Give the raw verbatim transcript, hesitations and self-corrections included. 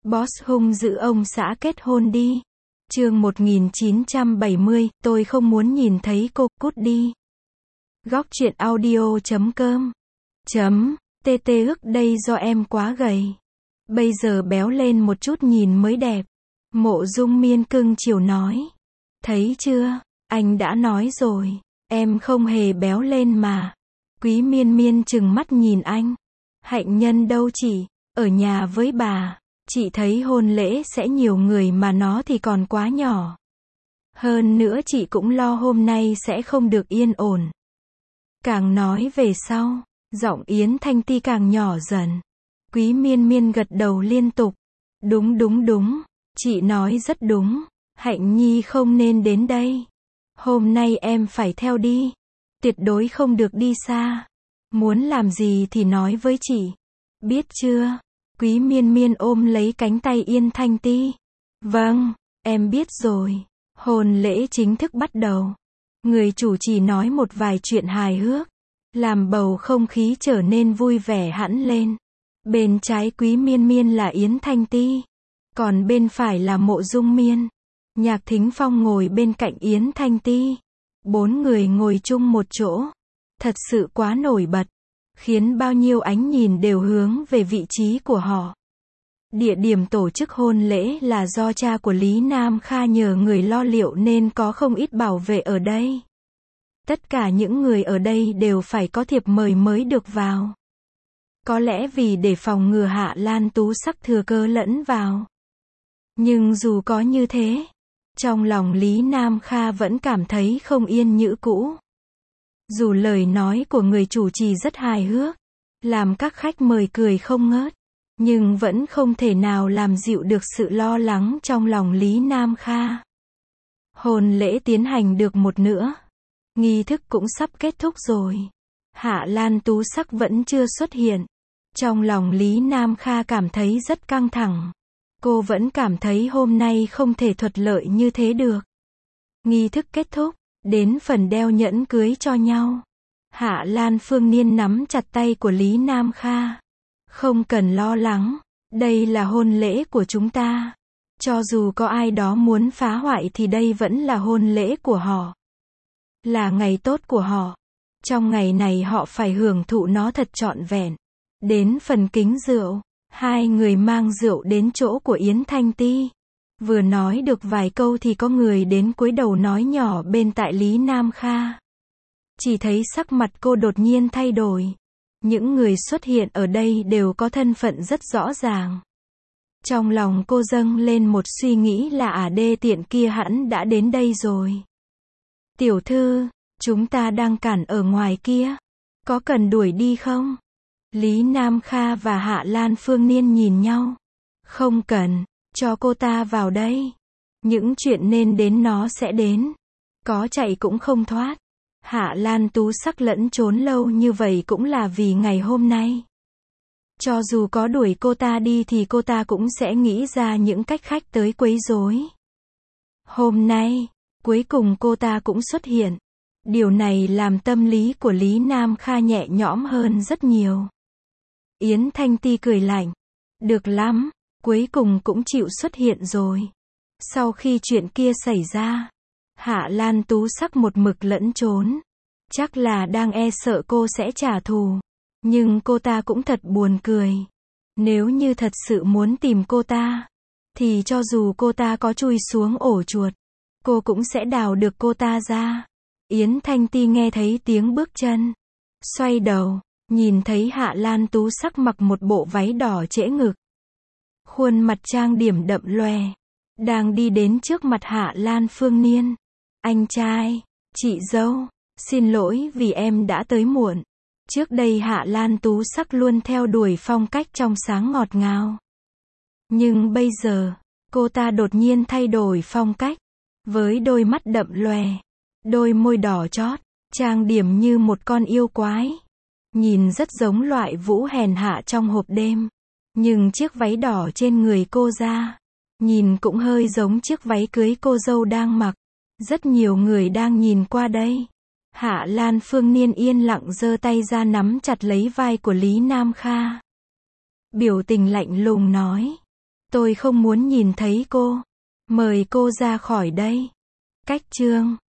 Boss hung dữ ông xã kết hôn đi. Chương một nghìn chín trăm bảy mươi, tôi không muốn nhìn thấy cô, cút đi. Góc truyện audio chấm com chấm tt ức đây do em quá gầy. Bây giờ béo lên một chút nhìn mới đẹp. Mộ Dung Miên cưng chiều nói. Thấy chưa, anh đã nói rồi, em không hề béo lên mà. Quý Miên Miên trừng mắt nhìn anh. Hạnh Nhân đâu chị, ở nhà với bà. Chị thấy hôn lễ sẽ nhiều người mà nó thì còn quá nhỏ. Hơn nữa chị cũng lo hôm nay sẽ không được yên ổn. Càng nói về sau, giọng Yến Thanh Ti càng nhỏ dần. Quý Miên Miên gật đầu liên tục. Đúng đúng đúng, chị nói rất đúng. Hạnh Nhi không nên đến đây. Hôm nay em phải theo đi. Tuyệt đối không được đi xa. Muốn làm gì thì nói với chị. Biết chưa? Quý Miên Miên ôm lấy cánh tay Yến Thanh Ti. Vâng, em biết rồi. Hôn lễ chính thức bắt đầu. Người chủ trì nói một vài chuyện hài hước, làm bầu không khí trở nên vui vẻ hẳn lên. Bên trái Quý Miên Miên là Yến Thanh Ti, còn bên phải là Mộ Dung Miên. Nhạc Thính Phong ngồi bên cạnh Yến Thanh Ti. Bốn người ngồi chung một chỗ. Thật sự quá nổi bật, khiến bao nhiêu ánh nhìn đều hướng về vị trí của họ. Địa điểm tổ chức hôn lễ là do cha của Lý Nam Kha nhờ người lo liệu nên có không ít bảo vệ ở đây. Tất cả những người ở đây đều phải có thiệp mời mới được vào. Có lẽ vì để phòng ngừa Hạ Lan Tú Sắc thừa cơ lẫn vào. Nhưng dù có như thế, trong lòng Lý Nam Kha vẫn cảm thấy không yên như cũ. Dù lời nói của người chủ trì rất hài hước, làm các khách mời cười không ngớt, nhưng vẫn không thể nào làm dịu được sự lo lắng trong lòng Lý Nam Kha. Hôn lễ tiến hành được một nửa, nghi thức cũng sắp kết thúc rồi. Hạ Lan Tú Sắc vẫn chưa xuất hiện. Trong lòng Lý Nam Kha cảm thấy rất căng thẳng. Cô vẫn cảm thấy hôm nay không thể thuận lợi như thế được. Nghi thức kết thúc, đến phần đeo nhẫn cưới cho nhau. Hạ Lan Phương Niên nắm chặt tay của Lý Nam Kha. Không cần lo lắng, đây là hôn lễ của chúng ta. Cho dù có ai đó muốn phá hoại thì đây vẫn là hôn lễ của họ. Là ngày tốt của họ. Trong ngày này họ phải hưởng thụ nó thật trọn vẹn. Đến phần kính rượu, hai người mang rượu đến chỗ của Yến Thanh Ti. Vừa nói được vài câu thì có người đến cúi đầu nói nhỏ bên tai Lý Nam Kha. Chỉ thấy sắc mặt cô đột nhiên thay đổi. Những người xuất hiện ở đây đều có thân phận rất rõ ràng. Trong lòng cô dâng lên một suy nghĩ là ả đê tiện kia hẳn đã đến đây rồi. Tiểu thư, chúng ta đang cản ở ngoài kia. Có cần đuổi đi không? Lý Nam Kha và Hạ Lan Phương Niên nhìn nhau. Không cần, cho cô ta vào đây. Những chuyện nên đến nó sẽ đến. Có chạy cũng không thoát. Hạ Lan Tú Sắc lẫn trốn lâu như vậy cũng là vì ngày hôm nay. Cho dù có đuổi cô ta đi thì cô ta cũng sẽ nghĩ ra những cách khách tới quấy rối. Hôm nay, cuối cùng cô ta cũng xuất hiện. Điều này làm tâm lý của Lý Nam Kha nhẹ nhõm hơn rất nhiều. Yến Thanh Ti cười lạnh. Được lắm, cuối cùng cũng chịu xuất hiện rồi. Sau khi chuyện kia xảy ra, Hạ Lan Tú Sắc một mực lẫn trốn. Chắc là đang e sợ cô sẽ trả thù. Nhưng cô ta cũng thật buồn cười. Nếu như thật sự muốn tìm cô ta, thì cho dù cô ta có chui xuống ổ chuột, cô cũng sẽ đào được cô ta ra. Yến Thanh Ti nghe thấy tiếng bước chân. Xoay đầu, nhìn thấy Hạ Lan Tú Sắc mặc một bộ váy đỏ trễ ngực. Khuôn mặt trang điểm đậm loè. Đang đi đến trước mặt Hạ Lan Phương Niên. Anh trai, chị dâu, xin lỗi vì em đã tới muộn. Trước đây Hạ Lan Tú Sắc luôn theo đuổi phong cách trong sáng ngọt ngào. Nhưng bây giờ, cô ta đột nhiên thay đổi phong cách. Với đôi mắt đậm loè, đôi môi đỏ chót, trang điểm như một con yêu quái. Nhìn rất giống loại vũ hèn hạ trong hộp đêm. Nhưng chiếc váy đỏ trên người cô ra, nhìn cũng hơi giống chiếc váy cưới cô dâu đang mặc. Rất nhiều người đang nhìn qua đây. Hạ Lan Phương Niên yên lặng giơ tay ra nắm chặt lấy vai của Lý Nam Kha. Biểu tình lạnh lùng nói. Tôi không muốn nhìn thấy cô. Mời cô ra khỏi đây. Cách chương